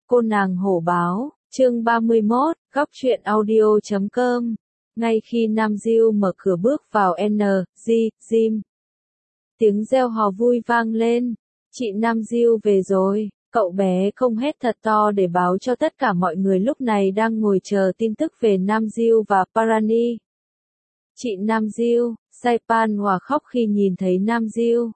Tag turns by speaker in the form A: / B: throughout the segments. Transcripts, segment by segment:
A: Cô nàng hổ báo, chương 31, góc truyện audio.com. Ngay khi Nam Diêu mở cửa bước vào gym, tiếng reo hò vui vang lên. Chị Nam Diêu về rồi, cậu bé không hét thật to để báo cho tất cả mọi người lúc này đang ngồi chờ tin tức về Nam Diêu và Parani. Chị Nam Diêu, Saipan hòa khóc khi nhìn thấy Nam Diêu.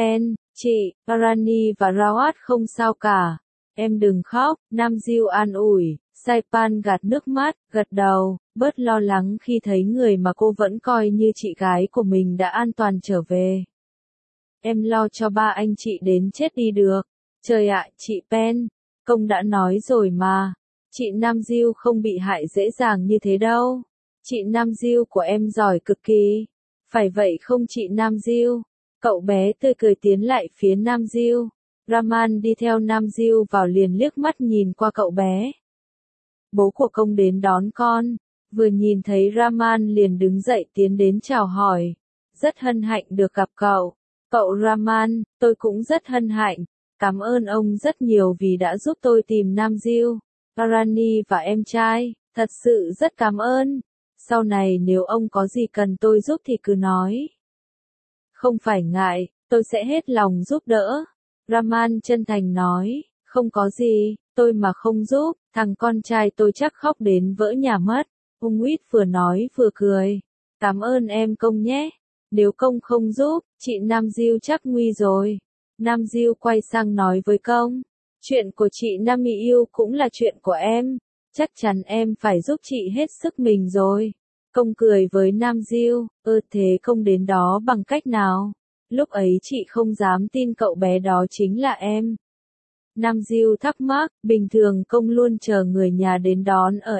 A: Chị, Parani và Rawat không sao cả. Em đừng khóc, Nam Diêu an ủi. Saipan gạt nước mắt, gật đầu, bớt lo lắng khi thấy người mà cô vẫn coi như chị gái của mình đã an toàn trở về. Em lo cho ba anh chị đến chết đi được. Trời ạ, chị Pen, công đã nói rồi mà. Chị Nam Diêu không bị hại dễ dàng như thế đâu. Chị Nam Diêu của em giỏi cực kỳ. Phải vậy không chị Nam Diêu? Cậu bé tươi cười tiến lại phía Nam Diêu. Raman đi theo Nam Diêu vào liền liếc mắt nhìn qua cậu bé. Bố của công đến đón con. Vừa nhìn thấy Raman liền đứng dậy tiến đến chào hỏi. Rất hân hạnh được gặp cậu. Cậu Raman, tôi cũng rất hân hạnh. Cảm ơn ông rất nhiều vì đã giúp tôi tìm Nam Diêu, Parani và em trai. Thật sự rất cảm ơn. Sau này nếu ông có gì cần tôi giúp thì cứ nói. Không phải ngại, tôi sẽ hết lòng giúp đỡ. Raman chân thành nói, không có gì, tôi mà không giúp, thằng con trai tôi chắc khóc đến vỡ nhà mất. Ungwit vừa nói vừa cười. Cảm ơn em công nhé. Nếu công không giúp, chị Nam Diêu chắc nguy rồi. Nam Diêu quay sang nói với công. Chuyện của chị Nam Mỹ yêu cũng là chuyện của em. Chắc chắn em phải giúp chị hết sức mình rồi. Công cười với Nam Diêu, thế công đến đó bằng cách nào? Lúc ấy chị không dám tin cậu bé đó chính là em. Nam Diêu thắc mắc, bình thường công luôn chờ người nhà đến đón ở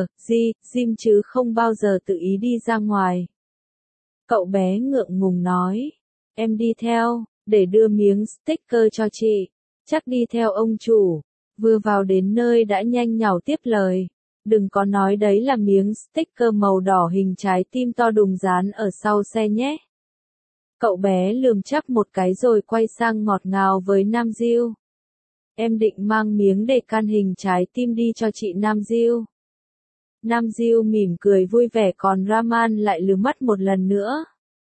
A: gym chứ không bao giờ tự ý đi ra ngoài. Cậu bé ngượng ngùng nói, em đi theo, để đưa miếng sticker cho chị. Chắc đi theo ông chủ. Vừa vào đến nơi đã nhanh nhảu tiếp lời. Đừng có nói đấy là miếng sticker màu đỏ hình trái tim to đùng dán ở sau xe nhé. Cậu bé lườm chắp một cái rồi quay sang ngọt ngào với Nam Diêu. Em định mang miếng đề can hình trái tim đi cho chị Nam Diêu. Nam Diêu mỉm cười vui vẻ còn Raman lại lườm mắt một lần nữa.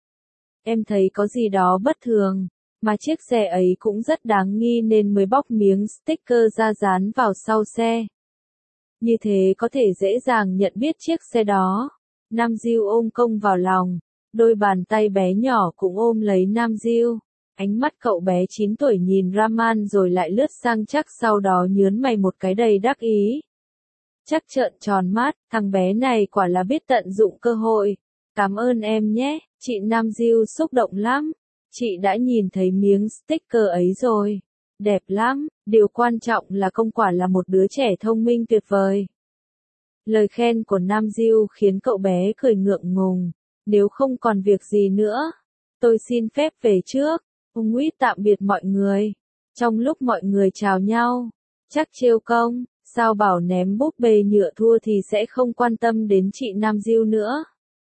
A: Em thấy có gì đó bất thường, mà chiếc xe ấy cũng rất đáng nghi nên mới bóc miếng sticker ra dán vào sau xe. Như thế có thể dễ dàng nhận biết chiếc xe đó. Nam Diêu ôm công vào lòng, đôi bàn tay bé nhỏ cũng ôm lấy Nam Diêu. Ánh mắt cậu bé 9 tuổi nhìn Raman rồi lại lướt sang Chắc sau đó nhớn mày một cái đầy đắc ý. Chắc trợn tròn mắt, thằng bé này quả là biết tận dụng cơ hội. Cảm ơn em nhé, chị Nam Diêu xúc động lắm. Chị đã nhìn thấy miếng sticker ấy rồi. Đẹp lắm, điều quan trọng là công quả là một đứa trẻ thông minh tuyệt vời. Lời khen của Nam Diêu khiến cậu bé cười ngượng ngùng. Nếu không còn việc gì nữa, tôi xin phép về trước. Ungwit tạm biệt mọi người. Trong lúc mọi người chào nhau, Chắc trêu công, sao bảo ném búp bê nhựa thua thì sẽ không quan tâm đến chị Nam Diêu nữa.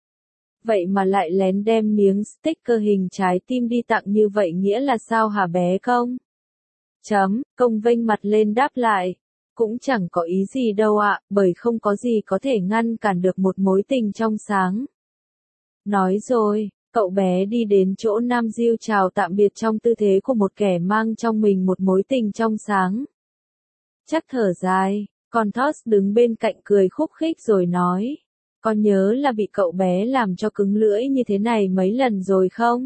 A: Vậy mà lại lén đem miếng sticker hình trái tim đi tặng như vậy nghĩa là sao hả bé công? Công vênh mặt lên đáp lại. Cũng chẳng có ý gì đâu ạ, bởi không có gì có thể ngăn cản được một mối tình trong sáng. Nói rồi, cậu bé đi đến chỗ Nam Diêu chào tạm biệt trong tư thế của một kẻ mang trong mình một mối tình trong sáng. Chắc thở dài, còn Toss đứng bên cạnh cười khúc khích rồi nói. Có nhớ là bị cậu bé làm cho cứng lưỡi như thế này mấy lần rồi không?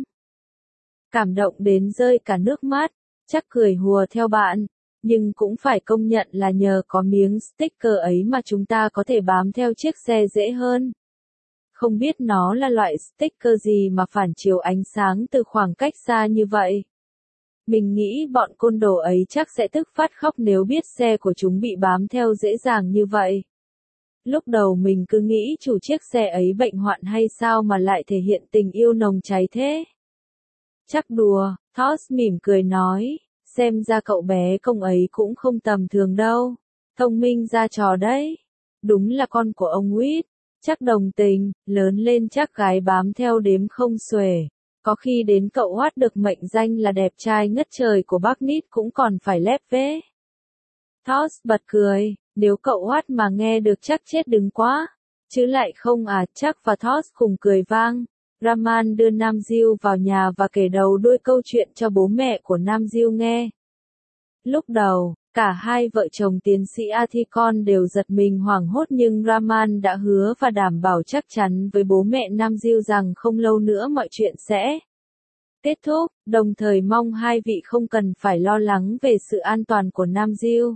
A: Cảm động đến rơi cả nước mắt, Chắc cười hùa theo bạn, nhưng cũng phải công nhận là nhờ có miếng sticker ấy mà chúng ta có thể bám theo chiếc xe dễ hơn. Không biết nó là loại sticker gì mà phản chiếu ánh sáng từ khoảng cách xa như vậy. Mình nghĩ bọn côn đồ ấy chắc sẽ tức phát khóc nếu biết xe của chúng bị bám theo dễ dàng như vậy. Lúc đầu mình cứ nghĩ chủ chiếc xe ấy bệnh hoạn hay sao mà lại thể hiện tình yêu nồng cháy thế. Chắc đùa, Toss mỉm cười nói, xem ra cậu bé công ấy cũng không tầm thường đâu. Thông minh ra trò đấy. Đúng là con của ông Wit. Chắc đồng tình, lớn lên chắc gái bám theo đếm không xuể. Có khi đến cậu Watt được mệnh danh là đẹp trai ngất trời của bác Nít cũng còn phải lép vế. Toss bật cười, nếu cậu Watt mà nghe được chắc chết đứng quá. Chứ lại không à, chắc và Toss cùng cười vang. Rahman đưa Nam Diêu vào nhà và kể đầu đuôi câu chuyện cho bố mẹ của Nam Diêu nghe. Lúc đầu, cả hai vợ chồng tiến sĩ Athicon đều giật mình hoảng hốt nhưng Rahman đã hứa và đảm bảo chắc chắn với bố mẹ Nam Diêu rằng không lâu nữa mọi chuyện sẽ kết thúc, đồng thời mong hai vị không cần phải lo lắng về sự an toàn của Nam Diêu.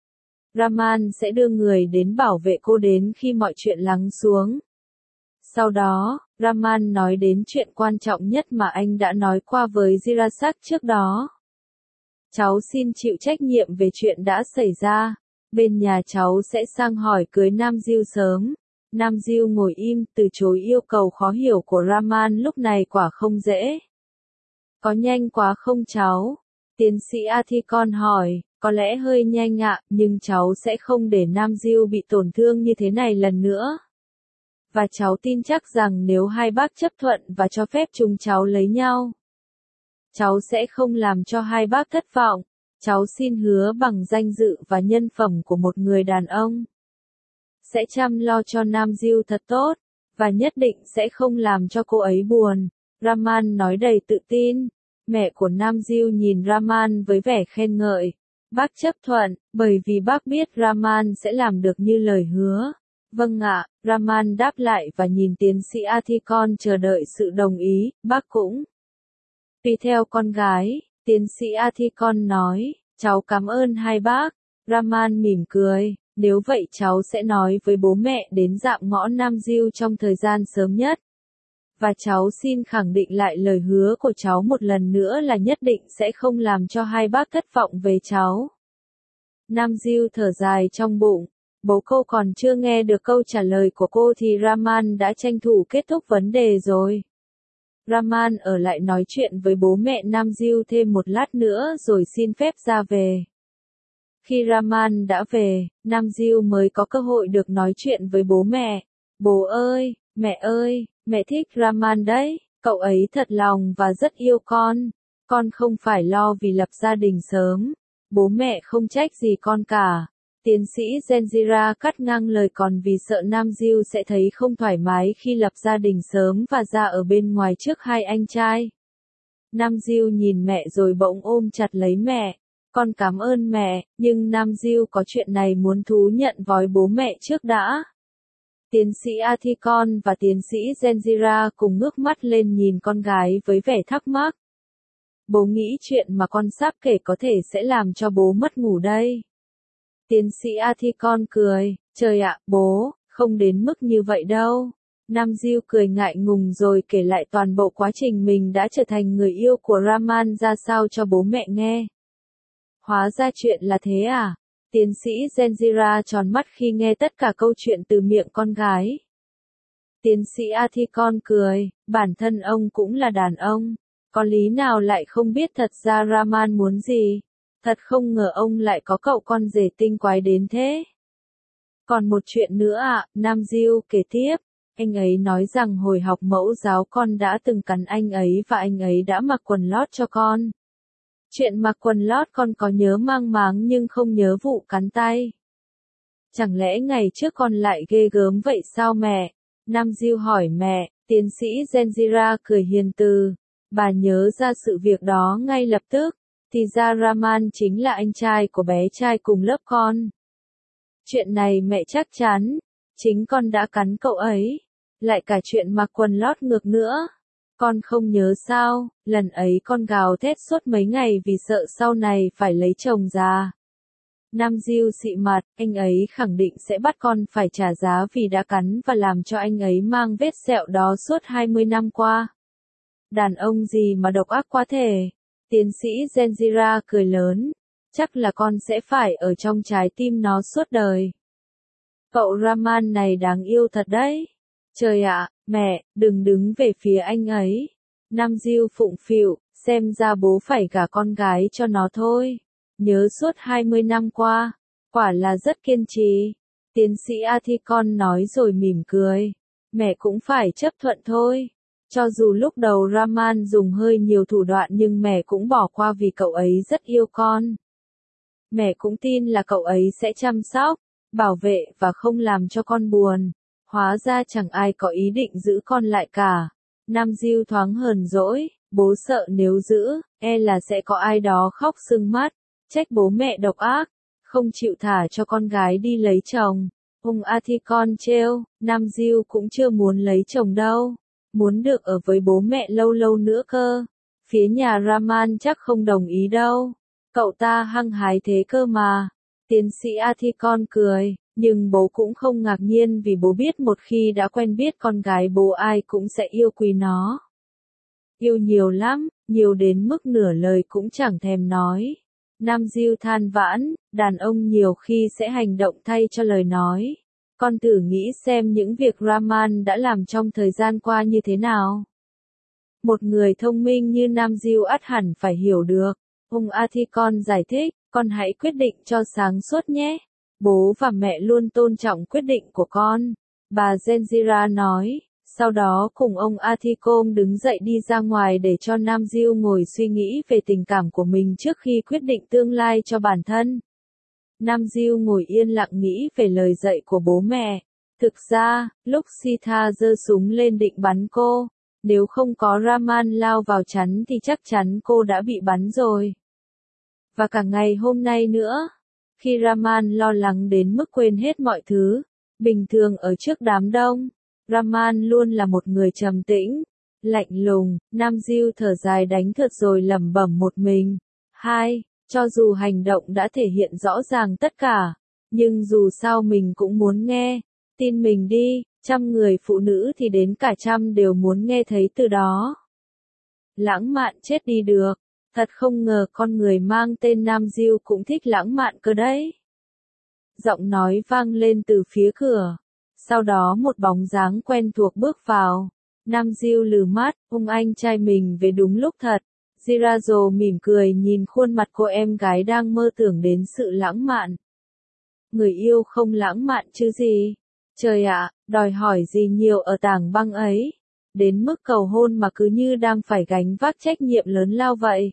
A: Rahman sẽ đưa người đến bảo vệ cô đến khi mọi chuyện lắng xuống. Sau đó, Rahman nói đến chuyện quan trọng nhất mà anh đã nói qua với Jirasak trước đó. Cháu xin chịu trách nhiệm về chuyện đã xảy ra. Bên nhà cháu sẽ sang hỏi cưới Nam Diêu sớm. Nam Diêu ngồi im, từ chối yêu cầu khó hiểu của Rahman lúc này quả không dễ. Có nhanh quá không cháu? Tiến sĩ Athicon hỏi, có lẽ hơi nhanh ạ, nhưng cháu sẽ không để Nam Diêu bị tổn thương như thế này lần nữa. Và cháu tin chắc rằng nếu hai bác chấp thuận và cho phép chúng cháu lấy nhau, cháu sẽ không làm cho hai bác thất vọng. Cháu xin hứa bằng danh dự và nhân phẩm của một người đàn ông, sẽ chăm lo cho Nam Diêu thật tốt, và nhất định sẽ không làm cho cô ấy buồn. Rahman nói đầy tự tin. Mẹ của Nam Diêu nhìn Rahman với vẻ khen ngợi. Bác chấp thuận, bởi vì bác biết Rahman sẽ làm được như lời hứa. Vâng ạ, Rahman đáp lại và nhìn tiến sĩ Athicon chờ đợi sự đồng ý, bác cũng tùy theo con gái. Tiến sĩ Athicon nói, cháu cảm ơn hai bác. Rahman mỉm cười, nếu vậy cháu sẽ nói với bố mẹ đến dạm ngõ Nam Diêu trong thời gian sớm nhất. Và cháu xin khẳng định lại lời hứa của cháu một lần nữa là nhất định sẽ không làm cho hai bác thất vọng về cháu. Nam Diêu thở dài trong bụng. Bố cô còn chưa nghe được câu trả lời của cô thì Rahman đã tranh thủ kết thúc vấn đề rồi. Rahman ở lại nói chuyện với bố mẹ Nam Diêu thêm một lát nữa rồi xin phép ra về. Khi Rahman đã về, Nam Diêu mới có cơ hội được nói chuyện với bố mẹ. Bố ơi, mẹ thích Rahman đấy, cậu ấy thật lòng và rất yêu con không phải lo vì lập gia đình sớm. Bố mẹ không trách gì con cả. Tiến sĩ Genjira cắt ngang lời còn vì sợ Nam Diêu sẽ thấy không thoải mái khi lập gia đình sớm và ra ở bên ngoài trước hai anh trai. Nam Diêu nhìn mẹ rồi bỗng ôm chặt lấy mẹ. Con cảm ơn mẹ, nhưng Nam Diêu có chuyện này muốn thú nhận với bố mẹ trước đã. Tiến sĩ Athicon và tiến sĩ Genjira cùng ngước mắt lên nhìn con gái với vẻ thắc mắc. Bố nghĩ chuyện mà con sắp kể có thể sẽ làm cho bố mất ngủ đây. Tiến sĩ Athicon cười, trời ạ, bố, không đến mức như vậy đâu. Nam Diêu cười ngại ngùng rồi kể lại toàn bộ quá trình mình đã trở thành người yêu của Rahman ra sao cho bố mẹ nghe. Hóa ra chuyện là thế à? Tiến sĩ Genjira tròn mắt khi nghe tất cả câu chuyện từ miệng con gái. Tiến sĩ Athicon cười, bản thân ông cũng là đàn ông. Có lý nào lại không biết thật ra Rahman muốn gì? Thật không ngờ ông lại có cậu con rể tinh quái đến thế. Còn một chuyện nữa ạ, Nam Diêu kể tiếp. Anh ấy nói rằng hồi học mẫu giáo con đã từng cắn anh ấy và anh ấy đã mặc quần lót cho con. Chuyện mặc quần lót con có nhớ mang máng nhưng không nhớ vụ cắn tay. Chẳng lẽ ngày trước con lại ghê gớm vậy sao mẹ? Nam Diêu hỏi mẹ. Tiến sĩ Genjira cười hiền từ. Bà nhớ ra sự việc đó ngay lập tức. Thì ra Rahman chính là anh trai của bé trai cùng lớp con. Chuyện này mẹ chắc chắn. Chính con đã cắn cậu ấy. Lại cả chuyện mặc quần lót ngược nữa. Con không nhớ sao, lần ấy con gào thét suốt mấy ngày vì sợ sau này phải lấy chồng già. Nam Diêu xị mặt, anh ấy khẳng định sẽ bắt con phải trả giá vì đã cắn và làm cho anh ấy mang vết sẹo đó suốt 20 năm qua. Đàn ông gì mà độc ác quá thể. Tiến sĩ Genjira cười lớn. Chắc là con sẽ phải ở trong trái tim nó suốt đời. Cậu Rahman này đáng yêu thật đấy. Trời ạ, mẹ, đừng đứng về phía anh ấy. Nam Diêu phụng phịu, xem ra bố phải gả con gái cho nó thôi. Nhớ suốt 20 năm qua, quả là rất kiên trì. Tiến sĩ Athicon nói rồi mỉm cười. Mẹ cũng phải chấp thuận thôi. Cho dù lúc đầu Rahman dùng hơi nhiều thủ đoạn nhưng mẹ cũng bỏ qua vì cậu ấy rất yêu con. Mẹ cũng tin là cậu ấy sẽ chăm sóc, bảo vệ và không làm cho con buồn. Hóa ra chẳng ai có ý định giữ con lại cả. Nam Diêu thoáng hờn dỗi, bố sợ nếu giữ, là sẽ có ai đó khóc sưng mắt, trách bố mẹ độc ác, không chịu thả cho con gái đi lấy chồng. Ông Athicon trêu, Nam Diêu cũng chưa muốn lấy chồng đâu, muốn được ở với bố mẹ lâu lâu nữa cơ. Phía nhà Raman chắc không đồng ý đâu, cậu ta hăng hái thế cơ mà. Tiến sĩ Athicon cười, nhưng bố cũng không ngạc nhiên vì bố biết một khi đã quen biết con gái bố ai cũng sẽ yêu quý nó. Yêu nhiều lắm, nhiều đến mức nửa lời cũng chẳng thèm nói. Nam Diêu than vãn, đàn ông nhiều khi sẽ hành động thay cho lời nói. Con thử nghĩ xem những việc Raman đã làm trong thời gian qua như thế nào. Một người thông minh như Nam Diêu ắt hẳn phải hiểu được. Ông Athicon giải thích, con hãy quyết định cho sáng suốt nhé. Bố và mẹ luôn tôn trọng quyết định của con. Bà Genjira nói, sau đó cùng ông Athicon đứng dậy đi ra ngoài để cho Nam Diêu ngồi suy nghĩ về tình cảm của mình trước khi quyết định tương lai cho bản thân. Nam Diêu ngồi yên lặng nghĩ về lời dạy của bố mẹ. Thực ra, lúc Sita giơ súng lên định bắn cô, nếu không có Raman lao vào chắn thì chắc chắn cô đã bị bắn rồi. Và cả ngày hôm nay nữa, khi Raman lo lắng đến mức quên hết mọi thứ, bình thường ở trước đám đông, Raman luôn là một người trầm tĩnh, lạnh lùng. Nam Diêu thở dài đánh thượt rồi lẩm bẩm một mình. Cho dù hành động đã thể hiện rõ ràng tất cả, nhưng dù sao mình cũng muốn nghe. Tin mình đi, 100 người phụ nữ thì đến cả 100 đều muốn nghe thấy từ đó. Lãng mạn chết đi được. Thật không ngờ con người mang tên Nam Diêu cũng thích lãng mạn cơ đấy. Giọng nói vang lên từ phía cửa. Sau đó một bóng dáng quen thuộc bước vào. Nam Diêu lừ mắt, anh trai mình về đúng lúc thật. Jirazo mỉm cười nhìn khuôn mặt cô em gái đang mơ tưởng đến sự lãng mạn. Người yêu không lãng mạn chứ gì? Trời ạ, đòi hỏi gì nhiều ở tảng băng ấy? Đến mức cầu hôn mà cứ như đang phải gánh vác trách nhiệm lớn lao vậy.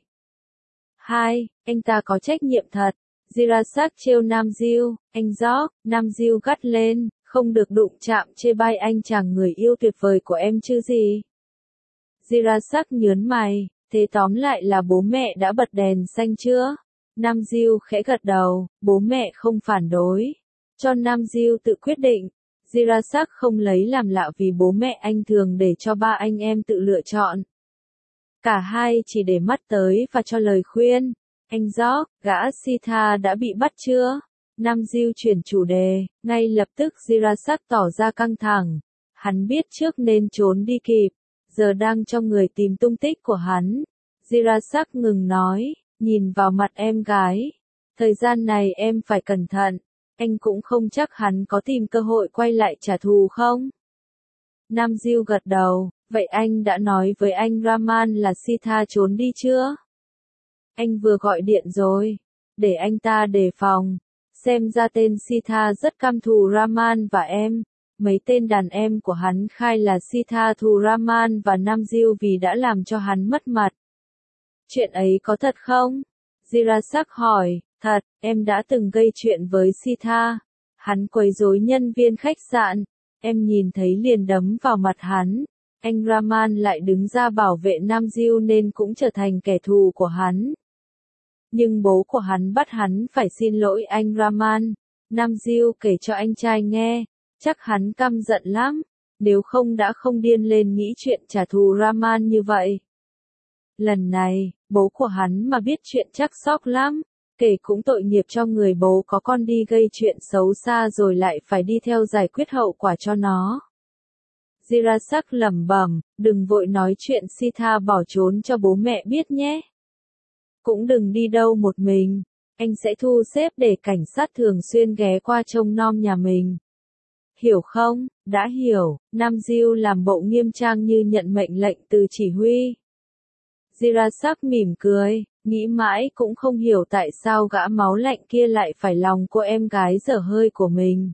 A: Anh ta có trách nhiệm thật. Jirasak trêu Nam Diêu, anh Gióc, Nam Diêu gắt lên, không được đụng chạm chê bai anh chàng người yêu tuyệt vời của em chứ gì. Jirasak nhớn mày, thế tóm lại là bố mẹ đã bật đèn xanh chưa? Nam Diêu khẽ gật đầu, bố mẹ không phản đối. Cho Nam Diêu tự quyết định. Jirasak không lấy làm lạ vì bố mẹ anh thường để cho ba anh em tự lựa chọn. Cả hai chỉ để mắt tới và cho lời khuyên. Anh Gióc, gã Sita đã bị bắt chưa? Nam Diêu chuyển chủ đề, ngay lập tức Jirasak tỏ ra căng thẳng. Hắn biết trước nên trốn đi kịp, giờ đang cho người tìm tung tích của hắn. Jirasak ngừng nói, nhìn vào mặt em gái. Thời gian này em phải cẩn thận, anh cũng không chắc hắn có tìm cơ hội quay lại trả thù không? Nam Diêu gật đầu, vậy anh đã nói với anh Raman là Sita trốn đi chưa? Anh vừa gọi điện rồi, để anh ta đề phòng. Xem ra tên Sita rất căm thù Raman và em. Mấy tên đàn em của hắn khai là Sita thù Raman và Nam Diêu vì đã làm cho hắn mất mặt. Chuyện ấy có thật không? Jirasak hỏi, thật, em đã từng gây chuyện với Sita. Hắn quấy rối nhân viên khách sạn. Em nhìn thấy liền đấm vào mặt hắn. Anh Raman lại đứng ra bảo vệ Nam Diêu nên cũng trở thành kẻ thù của hắn. Nhưng bố của hắn bắt hắn phải xin lỗi anh Raman. Nam Diêu kể cho anh trai nghe, chắc hắn căm giận lắm, nếu không đã không điên lên nghĩ chuyện trả thù Raman như vậy. Lần này, bố của hắn mà biết chuyện chắc sốc lắm, kể cũng tội nghiệp cho người bố có con đi gây chuyện xấu xa rồi lại phải đi theo giải quyết hậu quả cho nó. Jirasak lẩm bẩm, đừng vội nói chuyện Sita bỏ trốn cho bố mẹ biết nhé. Cũng đừng đi đâu một mình, anh sẽ thu xếp để cảnh sát thường xuyên ghé qua trông nom nhà mình. Hiểu không? Đã hiểu. Nam Diêu làm bộ nghiêm trang như nhận mệnh lệnh từ chỉ huy. Jirasak mỉm cười, nghĩ mãi cũng không hiểu tại sao gã máu lạnh kia lại phải lòng cô em gái dở hơi của mình.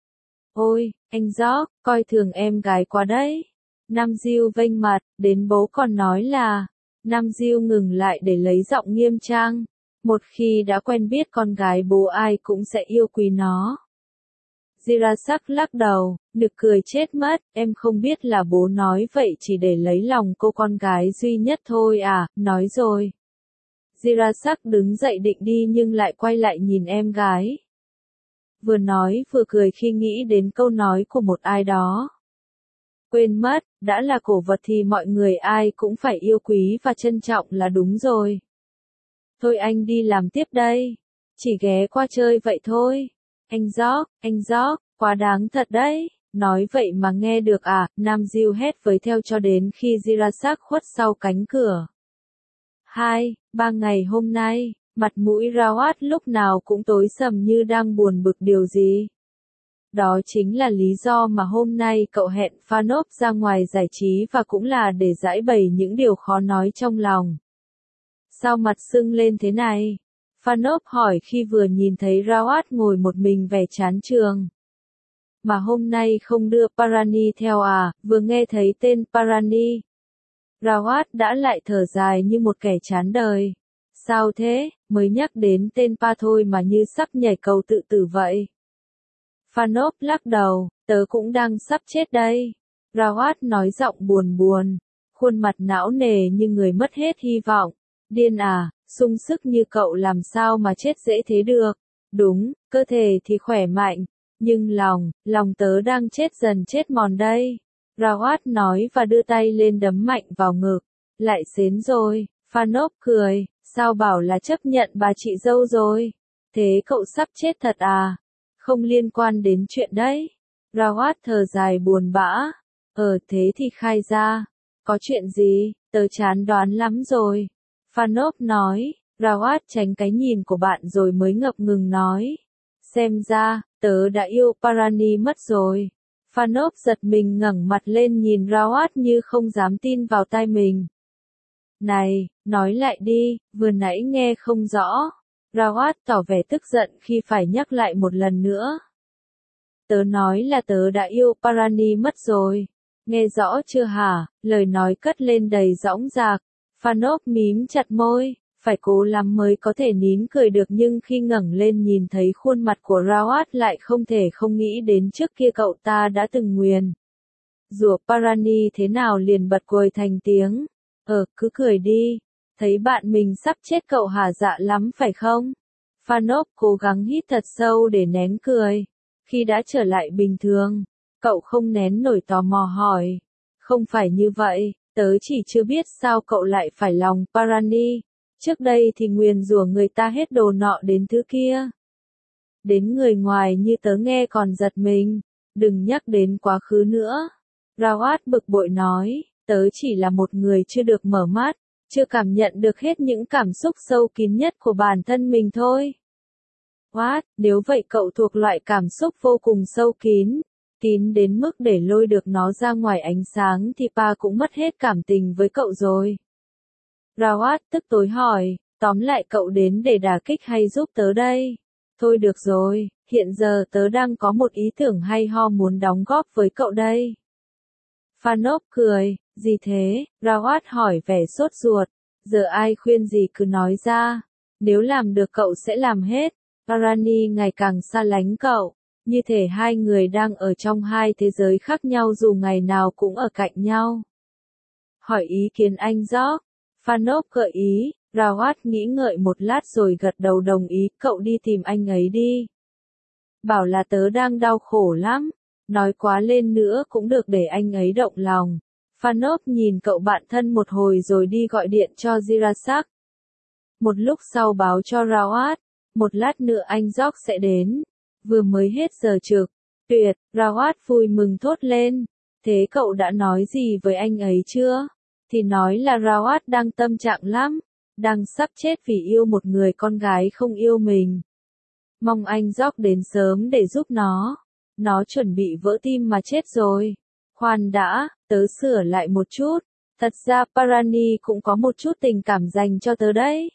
A: Ôi, anh Gióc, coi thường em gái quá đấy. Nam Diêu vênh mặt, đến bố còn nói là. Nam Diêu ngừng lại để lấy giọng nghiêm trang. Một khi đã quen biết con gái bố ai cũng sẽ yêu quý nó. Jirasak lắc đầu, nực cười chết mất, em không biết là bố nói vậy chỉ để lấy lòng cô con gái duy nhất thôi à, nói rồi. Jirasak đứng dậy định đi nhưng lại quay lại nhìn em gái. Vừa nói vừa cười khi nghĩ đến câu nói của một ai đó. Quên mất, đã là cổ vật thì mọi người ai cũng phải yêu quý và trân trọng là đúng rồi. Thôi anh đi làm tiếp đây. Chỉ ghé qua chơi vậy thôi. Anh Gióc, quá đáng thật đấy. Nói vậy mà nghe được à, Nam Diêu hét với theo cho đến khi Jirasak khuất sau cánh cửa. 2-3 ngày hôm nay, mặt mũi Rawat lúc nào cũng tối sầm như đang buồn bực điều gì. Đó chính là lý do mà hôm nay cậu hẹn Fanop ra ngoài giải trí và cũng là để giải bày những điều khó nói trong lòng. Sao mặt sưng lên thế này? Fanop hỏi khi vừa nhìn thấy Rawat ngồi một mình vẻ chán trường. Mà hôm nay không đưa Parani theo à, vừa nghe thấy tên Parani. Rawat đã lại thở dài như một kẻ chán đời. Sao thế, mới nhắc đến tên Pa thôi mà như sắp nhảy cầu tự tử vậy. Fanop lắc đầu, tớ cũng đang sắp chết đây. Rawat nói giọng buồn buồn, khuôn mặt não nề như người mất hết hy vọng. Điên à, sung sức như cậu làm sao mà chết dễ thế được. Đúng, cơ thể thì khỏe mạnh, nhưng lòng tớ đang chết dần chết mòn đây. Rawat nói và đưa tay lên đấm mạnh vào ngực. Lại xến rồi, Fanop cười, sao bảo là chấp nhận bà chị dâu rồi. Thế cậu sắp chết thật à? Không liên quan đến chuyện đấy. Rawat thở dài buồn bã. Thế thì khai ra. Có chuyện gì, tớ chán đoán lắm rồi. Fanop nói. Rawat tránh cái nhìn của bạn rồi mới ngập ngừng nói. Xem ra, tớ đã yêu Parani mất rồi. Fanop giật mình ngẩng mặt lên nhìn Rawat như không dám tin vào tai mình. Này, nói lại đi, vừa nãy nghe không rõ. Rawat tỏ vẻ tức giận khi phải nhắc lại một lần nữa. Tớ nói là tớ đã yêu Parani mất rồi. Nghe rõ chưa hả? Lời nói cất lên đầy dõng dạc. Fanop mím chặt môi, phải cố lắm mới có thể nín cười được nhưng khi ngẩng lên nhìn thấy khuôn mặt của Rawat lại không thể không nghĩ đến trước kia cậu ta đã từng nguyền. Rủa Parani thế nào liền bật cười thành tiếng. Cứ cười đi. Thấy bạn mình sắp chết cậu hả dạ lắm phải không? Fanop cố gắng hít thật sâu để nén cười. Khi đã trở lại bình thường, cậu không nén nổi tò mò hỏi. Không phải như vậy, tớ chỉ chưa biết sao cậu lại phải lòng Parani. Trước đây thì nguyền rủa người ta hết đồ nọ đến thứ kia. Đến người ngoài như tớ nghe còn giật mình. Đừng nhắc đến quá khứ nữa. Rawat bực bội nói, tớ chỉ là một người chưa được mở mắt, chưa cảm nhận được hết những cảm xúc sâu kín nhất của bản thân mình thôi. What, nếu vậy cậu thuộc loại cảm xúc vô cùng sâu kín, kín đến mức để lôi được nó ra ngoài ánh sáng thì Pa cũng mất hết cảm tình với cậu rồi. Rawat tức tối hỏi, tóm lại cậu đến để đả kích hay giúp tớ đây? Thôi được rồi, hiện giờ tớ đang có một ý tưởng hay ho muốn đóng góp với cậu đây. Fanop cười, gì thế? Rawat hỏi vẻ sốt ruột. Giờ ai khuyên gì cứ nói ra. Nếu làm được cậu sẽ làm hết. Parani ngày càng xa lánh cậu. Như thể hai người đang ở trong hai thế giới khác nhau dù ngày nào cũng ở cạnh nhau. Hỏi ý kiến anh Jock. Fanop gợi ý. Rawat nghĩ ngợi một lát rồi gật đầu đồng ý. Cậu đi tìm anh ấy đi. Bảo là tớ đang đau khổ lắm. Nói quá lên nữa cũng được để anh ấy động lòng. Fanop nhìn cậu bạn thân một hồi rồi đi gọi điện cho Jirasak. Một lúc sau báo cho Rawat. Một lát nữa anh Jock sẽ đến. Vừa mới hết giờ trực. Tuyệt, Rawat vui mừng thốt lên. Thế cậu đã nói gì với anh ấy chưa? Thì nói là Rawat đang tâm trạng lắm. Đang sắp chết vì yêu một người con gái không yêu mình. Mong anh Jock đến sớm để giúp nó. Nó chuẩn bị vỡ tim mà chết rồi. Khoan đã, tớ sửa lại một chút. Thật ra Parani cũng có một chút tình cảm dành cho tớ đấy.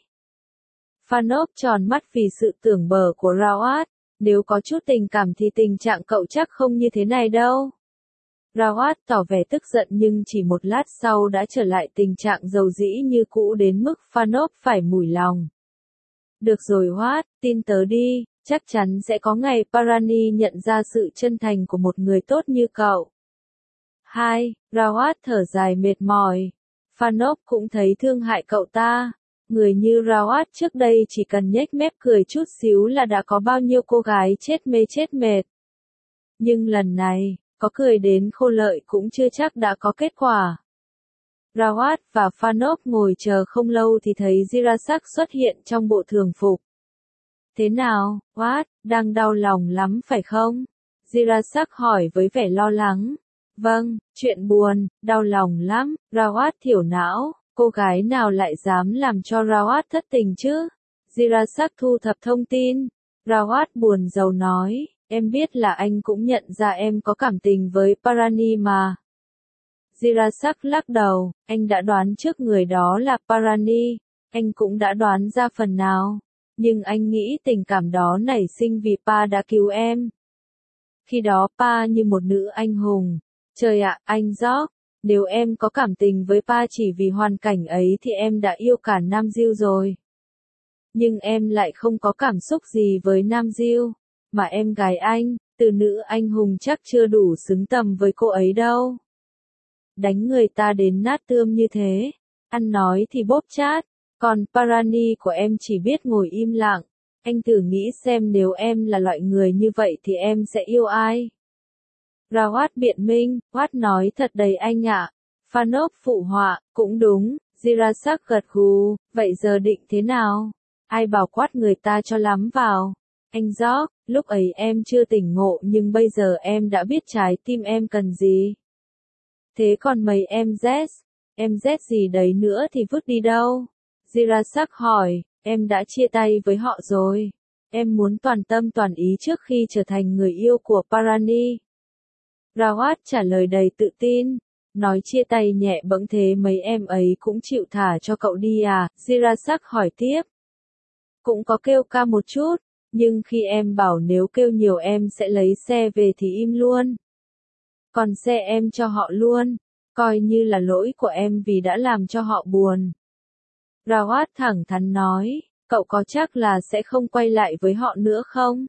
A: Fanop tròn mắt vì sự tưởng bở của Rawat. Nếu có chút tình cảm thì tình trạng cậu chắc không như thế này đâu. Rawat tỏ vẻ tức giận nhưng chỉ một lát sau đã trở lại tình trạng dầu dĩ như cũ đến mức Fanop phải mủi lòng. Được rồi Watt, tin tớ đi, chắc chắn sẽ có ngày Parani nhận ra sự chân thành của một người tốt như cậu. 2. Rawat thở dài mệt mỏi. Fanok cũng thấy thương hại cậu ta. Người như Rawat trước đây chỉ cần nhếch mép cười chút xíu là đã có bao nhiêu cô gái chết mê chết mệt. Nhưng lần này, có cười đến khô lợi cũng chưa chắc đã có kết quả. Rawat và Fanok ngồi chờ không lâu thì thấy Jirasak xuất hiện trong bộ thường phục. Thế nào, Watt, đang đau lòng lắm phải không? Jirasak hỏi với vẻ lo lắng. Vâng, chuyện buồn, đau lòng lắm, Rawat thiểu não, cô gái nào lại dám làm cho Rawat thất tình chứ? Jirasak thu thập thông tin. Rawat buồn rầu nói, em biết là anh cũng nhận ra em có cảm tình với Parani mà. Jirasak lắc đầu, anh đã đoán trước người đó là Parani, anh cũng đã đoán ra phần nào, nhưng anh nghĩ tình cảm đó nảy sinh vì Pa đã cứu em. Khi đó Pa như một nữ anh hùng. Trời ạ, anh George, nếu em có cảm tình với Pa chỉ vì hoàn cảnh ấy thì em đã yêu cả Nam Diêu rồi. Nhưng em lại không có cảm xúc gì với Nam Diêu, mà em gái anh, từ nữ anh hùng chắc chưa đủ xứng tầm với cô ấy đâu. Đánh người ta đến nát tươm như thế, ăn nói thì bóp chát, còn Parani của em chỉ biết ngồi im lặng. Anh thử nghĩ xem nếu em là loại người như vậy thì em sẽ yêu ai? Rawat biện minh, Watt nói thật đầy anh ạ. Fanok phụ họa, cũng đúng, Jirasak gật gù, vậy giờ định thế nào? Ai bảo quát người ta cho lắm vào? Anh George, lúc ấy em chưa tỉnh ngộ nhưng bây giờ em đã biết trái tim em cần gì. Thế còn mấy em Z gì đấy nữa thì vứt đi đâu? Jirasak hỏi, em đã chia tay với họ rồi. Em muốn toàn tâm toàn ý trước khi trở thành người yêu của Parani. Rawat trả lời đầy tự tin. Nói chia tay nhẹ bẫng thế mấy em ấy cũng chịu thả cho cậu đi à? Jirasak hỏi tiếp. Cũng có kêu ca một chút, nhưng khi em bảo nếu kêu nhiều em sẽ lấy xe về thì im luôn. Còn xe em cho họ luôn, coi như là lỗi của em vì đã làm cho họ buồn. Rawat thẳng thắn nói, cậu có chắc là sẽ không quay lại với họ nữa không?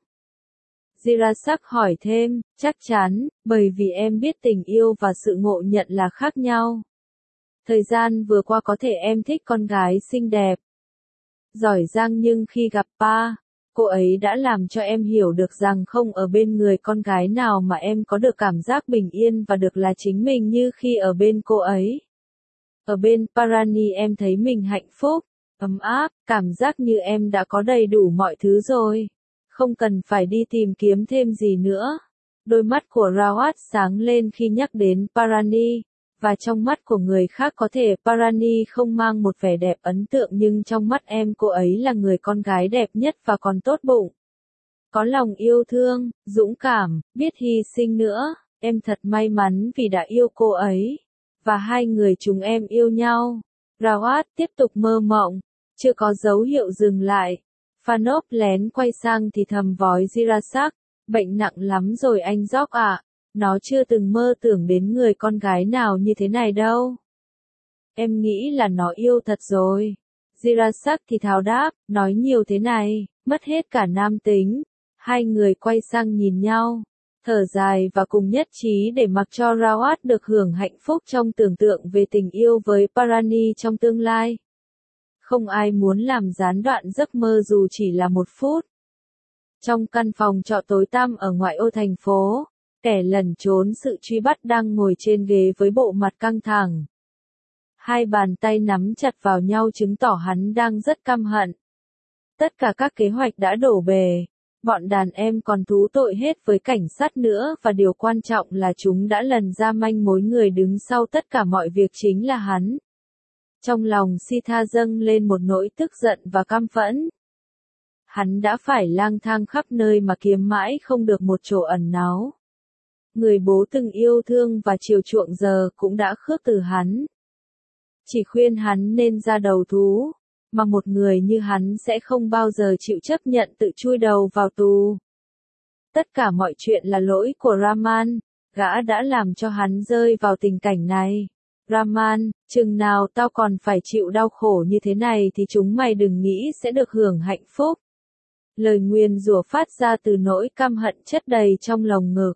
A: Jirasak hỏi thêm, chắc chắn, bởi vì em biết tình yêu và sự ngộ nhận là khác nhau. Thời gian vừa qua có thể em thích con gái xinh đẹp, giỏi giang nhưng khi gặp Pa, cô ấy đã làm cho em hiểu được rằng không ở bên người con gái nào mà em có được cảm giác bình yên và được là chính mình như khi ở bên cô ấy. Ở bên Parani em thấy mình hạnh phúc, ấm áp, cảm giác như em đã có đầy đủ mọi thứ rồi. Không cần phải đi tìm kiếm thêm gì nữa. Đôi mắt của Rawat sáng lên khi nhắc đến Parani, và trong mắt của người khác có thể Parani không mang một vẻ đẹp ấn tượng nhưng trong mắt em cô ấy là người con gái đẹp nhất và còn tốt bụng. Có lòng yêu thương, dũng cảm, biết hy sinh nữa, em thật may mắn vì đã yêu cô ấy. Và hai người chúng em yêu nhau. Rawat tiếp tục mơ mộng, chưa có dấu hiệu dừng lại. Fanok lén quay sang thì thầm vói Jirasak, bệnh nặng lắm rồi anh George ạ, nó chưa từng mơ tưởng đến người con gái nào như thế này đâu. Em nghĩ là nó yêu thật rồi. Jirasak thì thào đáp, nói nhiều thế này, mất hết cả nam tính. Hai người quay sang nhìn nhau, thở dài và cùng nhất trí để mặc cho Rawat được hưởng hạnh phúc trong tưởng tượng về tình yêu với Parani trong tương lai. Không ai muốn làm gián đoạn giấc mơ dù chỉ là một phút. Trong căn phòng trọ tối tăm ở ngoại ô thành phố, kẻ lẩn trốn sự truy bắt đang ngồi trên ghế với bộ mặt căng thẳng. Hai bàn tay nắm chặt vào nhau chứng tỏ hắn đang rất căm hận. Tất cả các kế hoạch đã đổ bể. Bọn đàn em còn thú tội hết với cảnh sát nữa và điều quan trọng là chúng đã lần ra manh mối người đứng sau tất cả mọi việc chính là hắn. Trong lòng Sita dâng lên một nỗi tức giận và căm phẫn. Hắn đã phải lang thang khắp nơi mà kiếm mãi không được một chỗ ẩn náu. Người bố từng yêu thương và chiều chuộng giờ cũng đã khước từ hắn. Chỉ khuyên hắn nên ra đầu thú, mà một người như hắn sẽ không bao giờ chịu chấp nhận tự chui đầu vào tù. Tất cả mọi chuyện là lỗi của Raman, gã đã làm cho hắn rơi vào tình cảnh này. Raman, chừng nào tao còn phải chịu đau khổ như thế này thì chúng mày đừng nghĩ sẽ được hưởng hạnh phúc. Lời nguyền rủa phát ra từ nỗi căm hận chất đầy trong lồng ngực.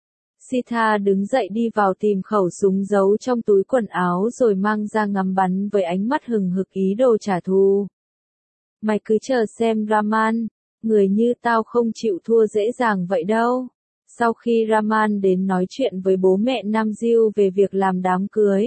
A: Sita đứng dậy đi vào tìm khẩu súng giấu trong túi quần áo rồi mang ra ngắm bắn với ánh mắt hừng hực ý đồ trả thù. Mày cứ chờ xem Raman, người như tao không chịu thua dễ dàng vậy đâu. Sau khi Raman đến nói chuyện với bố mẹ Nam Diêu về việc làm đám cưới,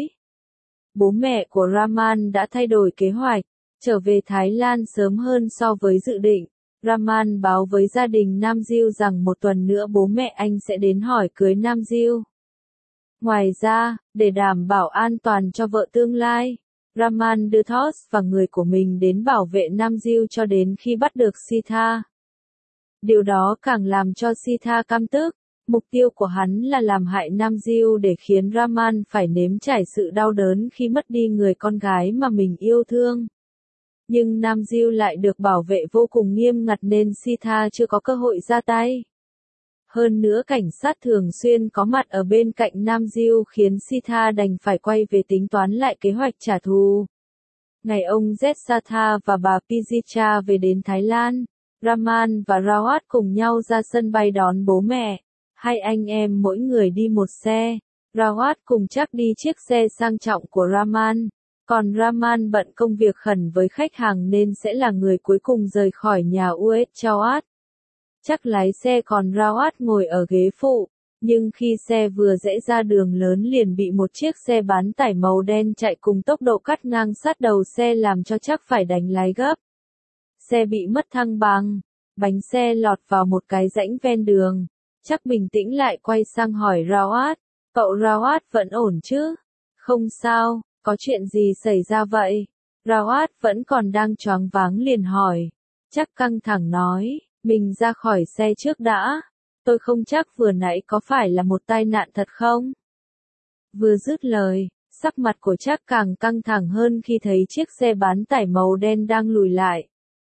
A: bố mẹ của Raman đã thay đổi kế hoạch, trở về Thái Lan sớm hơn so với dự định. Raman báo với gia đình Nam Diêu rằng một tuần nữa bố mẹ anh sẽ đến hỏi cưới Nam Diêu. Ngoài ra, để đảm bảo an toàn cho vợ tương lai, Raman đưa Thos và người của mình đến bảo vệ Nam Diêu cho đến khi bắt được Sita. Điều đó càng làm cho Sita căm tức. Mục tiêu của hắn là làm hại Nam Diêu để khiến Raman phải nếm trải sự đau đớn khi mất đi người con gái mà mình yêu thương. Nhưng Nam Diêu lại được bảo vệ vô cùng nghiêm ngặt nên Sita chưa có cơ hội ra tay. Hơn nữa cảnh sát thường xuyên có mặt ở bên cạnh Nam Diêu khiến Sita đành phải quay về tính toán lại kế hoạch trả thù. Ngày ông Zetsatha và bà Pizicha về đến Thái Lan, Raman và Rawat cùng nhau ra sân bay đón bố mẹ. Hai anh em mỗi người đi một xe. Rawat cùng Chắc đi chiếc xe sang trọng của Raman. Còn Raman bận công việc khẩn với khách hàng nên sẽ là người cuối cùng rời khỏi nhà US Chawat. Chắc lái xe còn Rawat ngồi ở ghế phụ. Nhưng khi xe vừa rẽ ra đường lớn liền bị một chiếc xe bán tải màu đen chạy cùng tốc độ cắt ngang sát đầu xe làm cho Chắc phải đánh lái gấp. Xe bị mất thăng bằng. Bánh xe lọt vào một cái rãnh ven đường. Chắc bình tĩnh lại quay sang hỏi Rawat. Cậu Rawat vẫn ổn chứ? Không sao, có chuyện gì xảy ra vậy? Rawat vẫn còn đang choáng váng liền hỏi. Chắc căng thẳng nói, mình ra khỏi xe trước đã. Tôi không chắc vừa nãy có phải là một tai nạn thật không? Vừa dứt lời, sắc mặt của Chắc càng căng thẳng hơn khi thấy chiếc xe bán tải màu đen đang lùi lại.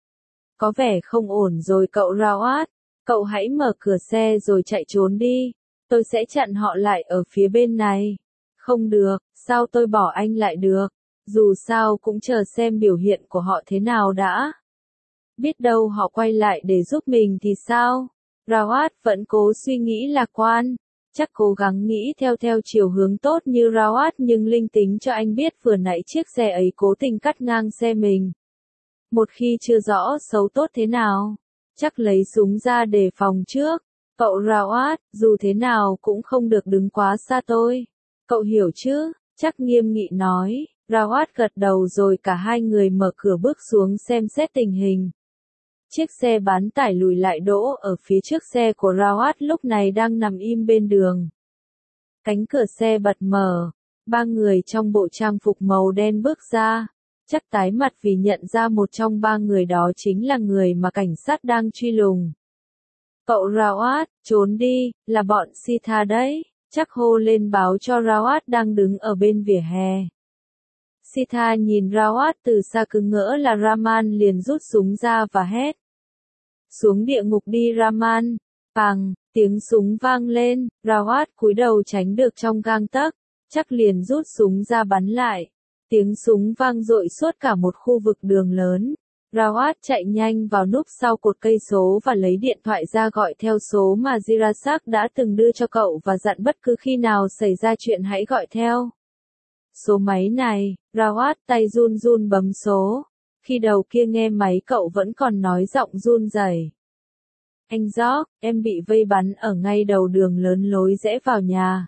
A: Có vẻ không ổn rồi cậu Rawat. Cậu hãy mở cửa xe rồi chạy trốn đi. Tôi sẽ chặn họ lại ở phía bên này. Không được, sao tôi bỏ anh lại được? Dù sao cũng chờ xem biểu hiện của họ thế nào đã. Biết đâu họ quay lại để giúp mình thì sao? Rawat vẫn cố suy nghĩ lạc quan. Chắc cố gắng nghĩ theo chiều hướng tốt như Rawat nhưng linh tính cho anh biết vừa nãy chiếc xe ấy cố tình cắt ngang xe mình. Một khi chưa rõ xấu tốt thế nào, Chắc lấy súng ra đề phòng trước. Cậu Rawat, dù thế nào cũng không được đứng quá xa tôi. Cậu hiểu chứ? Chắc nghiêm nghị nói. Rawat gật đầu rồi cả hai người mở cửa bước xuống xem xét tình hình. Chiếc xe bán tải lùi lại đỗ ở phía trước xe của Rawat lúc này đang nằm im bên đường. Cánh cửa xe bật mở. Ba người trong bộ trang phục màu đen bước ra. Chắc tái mặt vì nhận ra một trong ba người đó chính là người mà cảnh sát đang truy lùng. Cậu Rawat, trốn đi, là bọn Sita đấy. Chắc hô lên báo cho Rawat đang đứng ở bên vỉa hè. Sita nhìn Rawat từ xa cứ ngỡ là Raman liền rút súng ra và hét. Xuống địa ngục đi Raman. Pằng, tiếng súng vang lên, Rawat cúi đầu tránh được trong gang tấc. Chắc liền rút súng ra bắn lại. Tiếng súng vang dội suốt cả một khu vực đường lớn. Rawat chạy nhanh vào núp sau cột cây số và lấy điện thoại ra gọi theo số mà Jirasak đã từng đưa cho cậu và dặn bất cứ khi nào xảy ra chuyện hãy gọi theo. Số máy này, Rawat tay run run bấm số. Khi đầu kia nghe máy cậu vẫn còn nói giọng run rẩy. Anh George, em bị vây bắn ở ngay đầu đường lớn lối rẽ vào nhà.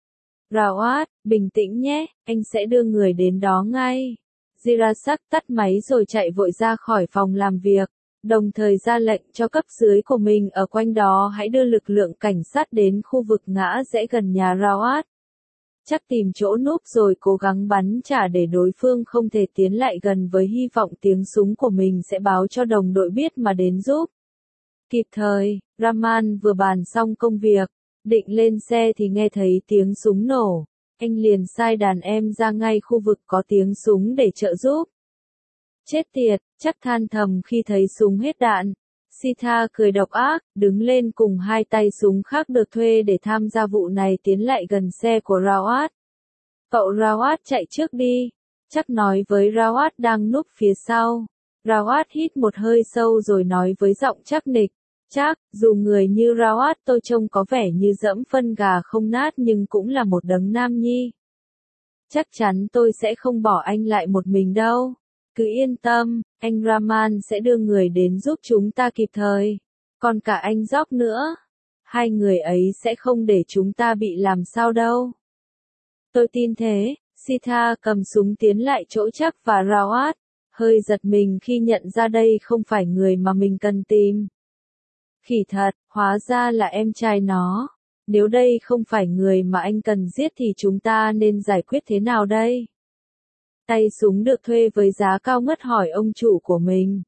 A: Rawat, bình tĩnh nhé, anh sẽ đưa người đến đó ngay. Jirasak tắt máy rồi chạy vội ra khỏi phòng làm việc, đồng thời ra lệnh cho cấp dưới của mình ở quanh đó hãy đưa lực lượng cảnh sát đến khu vực ngã rẽ gần nhà Rawat. Chắc tìm chỗ núp rồi cố gắng bắn trả để đối phương không thể tiến lại gần với hy vọng tiếng súng của mình sẽ báo cho đồng đội biết mà đến giúp. Kịp thời, Raman vừa bàn xong công việc, định lên xe thì nghe thấy tiếng súng nổ. Anh liền sai đàn em ra ngay khu vực có tiếng súng để trợ giúp. Chết tiệt, Chắc than thầm khi thấy súng hết đạn. Sita cười độc ác, đứng lên cùng hai tay súng khác được thuê để tham gia vụ này tiến lại gần xe của Rawat. Cậu Rawat chạy trước đi. Chắc nói với Rawat đang núp phía sau. Rawat hít một hơi sâu rồi nói với giọng chắc nịch. Chắc, dù người như Rawat tôi trông có vẻ như dẫm phân gà không nát nhưng cũng là một đấng nam nhi. Chắc chắn tôi sẽ không bỏ anh lại một mình đâu. Cứ yên tâm, anh Rahman sẽ đưa người đến giúp chúng ta kịp thời. Còn cả anh Jock nữa. Hai người ấy sẽ không để chúng ta bị làm sao đâu. Tôi tin thế. Sita cầm súng tiến lại chỗ chắc và Rawat. Hơi giật mình khi nhận ra đây không phải người mà mình cần tìm. Khỉ thật, hóa ra là em trai nó. Nếu đây không phải người mà anh cần giết thì chúng ta nên giải quyết thế nào đây? Tay súng được thuê với giá cao ngất hỏi ông chủ của mình.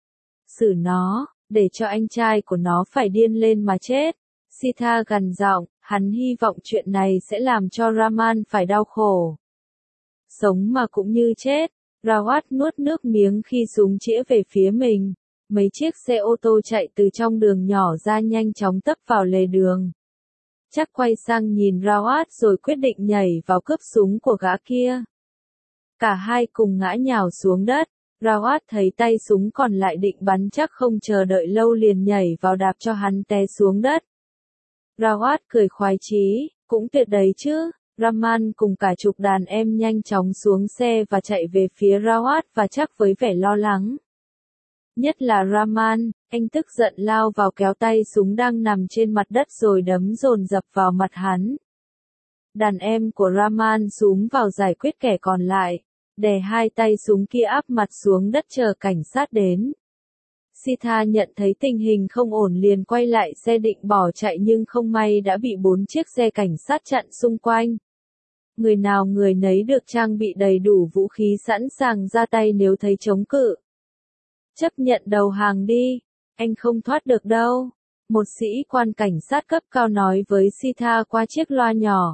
A: Xử nó, để cho anh trai của nó phải điên lên mà chết. Sita gằn giọng, hắn hy vọng chuyện này sẽ làm cho Rahman phải đau khổ. Sống mà cũng như chết. Rawat nuốt nước miếng khi súng chĩa về phía mình. Mấy chiếc xe ô tô chạy từ trong đường nhỏ ra nhanh chóng tấp vào lề đường. Chắc quay sang nhìn Rawat rồi quyết định nhảy vào cướp súng của gã kia. Cả hai cùng ngã nhào xuống đất. Rawat thấy tay súng còn lại định bắn chắc không chờ đợi lâu liền nhảy vào đạp cho hắn té xuống đất. Rawat cười khoái chí, cũng tuyệt đấy chứ. Rahman cùng cả chục đàn em nhanh chóng xuống xe và chạy về phía Rawat và chắc với vẻ lo lắng. Nhất là Rahman, anh tức giận lao vào kéo tay súng đang nằm trên mặt đất rồi đấm dồn dập vào mặt hắn. Đàn em của Rahman xúm vào giải quyết kẻ còn lại, đè hai tay súng kia áp mặt xuống đất chờ cảnh sát đến. Sita nhận thấy tình hình không ổn liền quay lại xe định bỏ chạy nhưng không may đã bị 4 chiếc xe cảnh sát chặn xung quanh. Người nào người nấy được trang bị đầy đủ vũ khí sẵn sàng ra tay nếu thấy chống cự. Chấp nhận đầu hàng đi, anh không thoát được đâu. Một sĩ quan cảnh sát cấp cao nói với Sita qua chiếc loa nhỏ.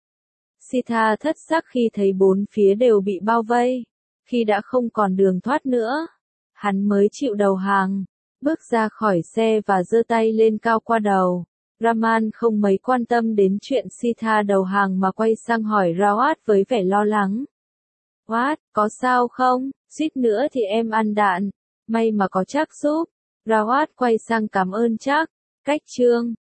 A: Sita thất sắc khi thấy bốn phía đều bị bao vây. Khi đã không còn đường thoát nữa, hắn mới chịu đầu hàng, bước ra khỏi xe và giơ tay lên cao qua đầu. Rahman không mấy quan tâm đến chuyện Sita đầu hàng mà quay sang hỏi Rawat với vẻ lo lắng. What, có sao không? Suýt nữa thì em ăn đạn. May mà có chắc giúp. Rawat quay sang cảm ơn chắc. Cách chương